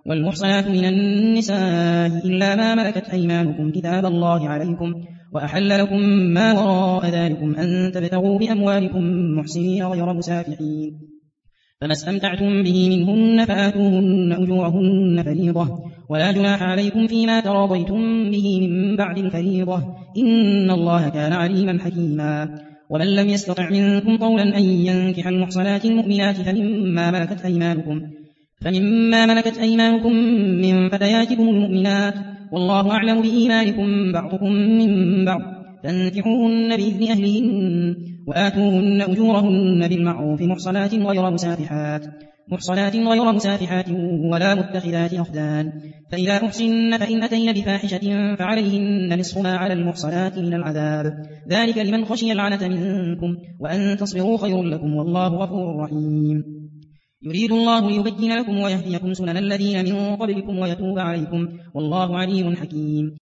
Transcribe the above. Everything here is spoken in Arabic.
والمحصنات من النساء إلا ما ملكت أيمانكم كتاب الله عليكم وأحل لكم ما وراء ذلكم أن تبتغوا بأموالكم محسنين غير مسافحين فما استمتعتم به منهن فآتوهن أجورهن فريضة ولا جناح عليكم فيما تراضيتم به من بعد الفريضة إن الله كان عليما حكيما ومن لم يستطع منكم طولا أن ينكح المحصنات المؤمنات فمما ملكت أيمانكم من فتياتكم المؤمنات والله أعلم بإيمانكم بعضكم من بعض فانكحوهن بإذن أهلهن وآتوهن أجورهن بالمعروف محصنات غير مسافحات ولا متخذات أخدان فإذا أحسن فإن أتين بفاحشة فعليهن نصف ما على المحصنات من العذاب ذلك لمن خشي العنة منكم وأن تصبروا خير لكم والله غفور رحيم يريد الله ليبين لكم ويهديكم سنن الذين من قبلكم ويتوب عليكم والله عليم حكيم